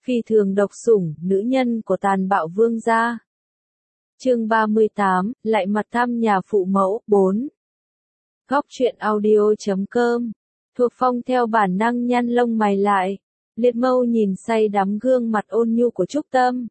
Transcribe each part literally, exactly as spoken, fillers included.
Phi thường độc sủng, nữ nhân của tàn bạo vương gia. Chương ba mươi tám, lại mặt thăm nhà phụ mẫu, bốn. Góc truyện audio chấm com. Thuộc Phong theo bản năng nhăn lông mày lại, liệt mâu nhìn say đắm gương mặt ôn nhu của Trúc Tâm.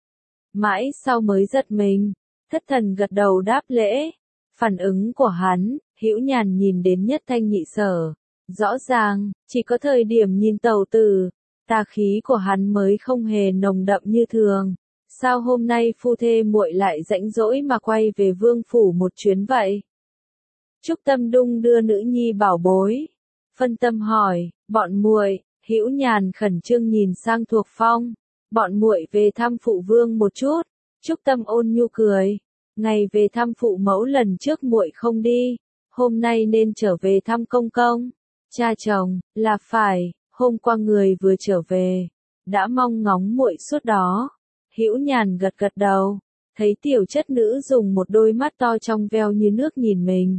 Mãi sau mới giật mình, thất thần gật đầu đáp lễ. Phản ứng của hắn, Hữu Nhàn nhìn đến nhất thanh nhị sở. Rõ ràng, chỉ có thời điểm nhìn tẩu tử, tà khí của hắn mới không hề nồng đậm như thường. Sao hôm nay phu thê muội lại rãnh rỗi mà quay về vương phủ một chuyến vậy? Trúc Tâm đung đưa nữ nhi bảo bối, phân tâm hỏi, bọn muội. Hữu Nhàn khẩn trương nhìn sang Thuộc Phong, bọn muội về thăm phụ vương một chút. Trúc Tâm ôn nhu cười, ngày về thăm phụ mẫu lần trước muội không đi, hôm nay nên trở về thăm công công, cha chồng, là phải. Hôm qua người vừa trở về, đã mong ngóng muội suốt đó. Hữu Nhàn gật gật đầu, thấy tiểu chất nữ dùng một đôi mắt to trong veo như nước nhìn mình.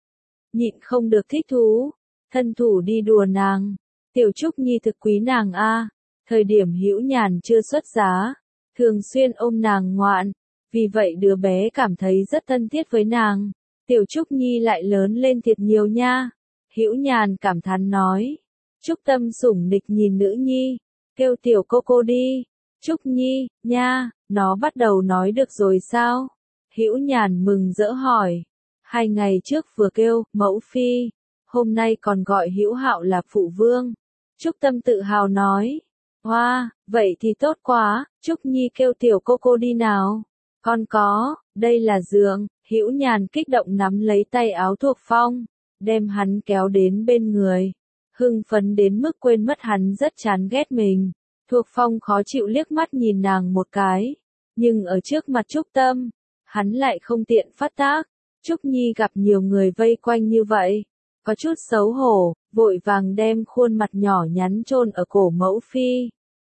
Nhịn không được thích thú, thân thủ đi đùa nàng. Tiểu Trúc Nhi thực quý nàng a. Thời điểm Hữu Nhàn chưa xuất giá, thường xuyên ôm nàng ngoạn, vì vậy đứa bé cảm thấy rất thân thiết với nàng. Tiểu Trúc Nhi lại lớn lên thiệt nhiều nha. Hữu Nhàn cảm thán nói. Trúc Tâm sủng nịch nhìn nữ nhi, kêu tiểu cô cô đi. Trúc Nhi, nha, nó bắt đầu nói được rồi sao? Hữu Nhàn mừng rỡ hỏi. Hai ngày trước vừa kêu, mẫu phi, hôm nay còn gọi Hữu Hạo là phụ vương. Trúc Tâm tự hào nói. Hoa, wow, vậy thì tốt quá, Trúc Nhi kêu tiểu cô cô đi nào. Con có, đây là giường. Hữu Nhàn kích động nắm lấy tay áo Thuộc Phong, đem hắn kéo đến bên người. Hưng phấn đến mức quên mất hắn rất chán ghét mình. Thuộc Phong khó chịu liếc mắt nhìn nàng một cái, nhưng ở trước mặt Trúc Tâm, hắn lại không tiện phát tác. Trúc Nhi gặp nhiều người vây quanh như vậy, có chút xấu hổ, vội vàng đem khuôn mặt nhỏ nhắn chôn ở cổ mẫu phi.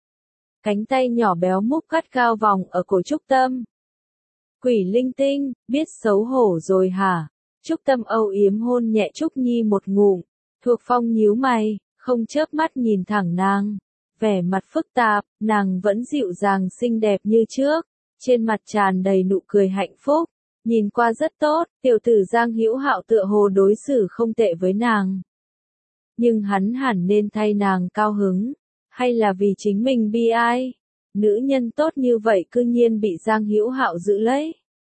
Cánh tay nhỏ béo múc gắt cao vòng ở cổ Trúc Tâm. Quỷ linh tinh, biết xấu hổ rồi hả? Trúc Tâm âu yếm hôn nhẹ Trúc Nhi một ngụm. Thuộc Phong nhíu mày, không chớp mắt nhìn thẳng nàng. Vẻ mặt phức tạp, nàng vẫn dịu dàng xinh đẹp như trước, trên mặt tràn đầy nụ cười hạnh phúc, nhìn qua rất tốt. Tiểu tử Giang Hữu Hạo tựa hồ đối xử không tệ với nàng, nhưng hắn hẳn nên thay nàng cao hứng, hay là vì chính mình bi ai? Nữ nhân tốt như vậy cư nhiên bị Giang Hữu Hạo giữ lấy,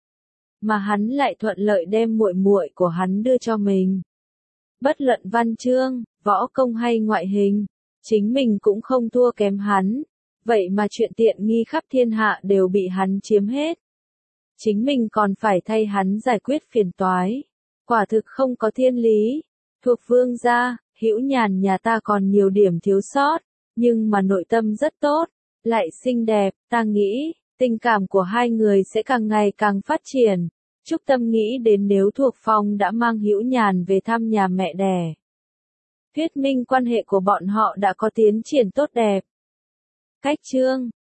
mà hắn lại thuận lợi đem muội muội của hắn đưa cho mình. Bất luận văn chương, võ công hay ngoại hình, chính mình cũng không thua kém hắn, vậy mà chuyện tiện nghi khắp thiên hạ đều bị hắn chiếm hết. Chính mình còn phải thay hắn giải quyết phiền toái, quả thực không có thiên lý. Thuộc vương gia, Hữu Nhàn nhà ta còn nhiều điểm thiếu sót, nhưng mà nội tâm rất tốt, lại xinh đẹp, ta nghĩ, tình cảm của hai người sẽ càng ngày càng phát triển. Trúc Tâm nghĩ đến nếu Thuộc Phong đã mang Hữu Nhàn về thăm nhà mẹ đẻ, thuyết minh quan hệ của bọn họ đã có tiến triển tốt đẹp. Cách chương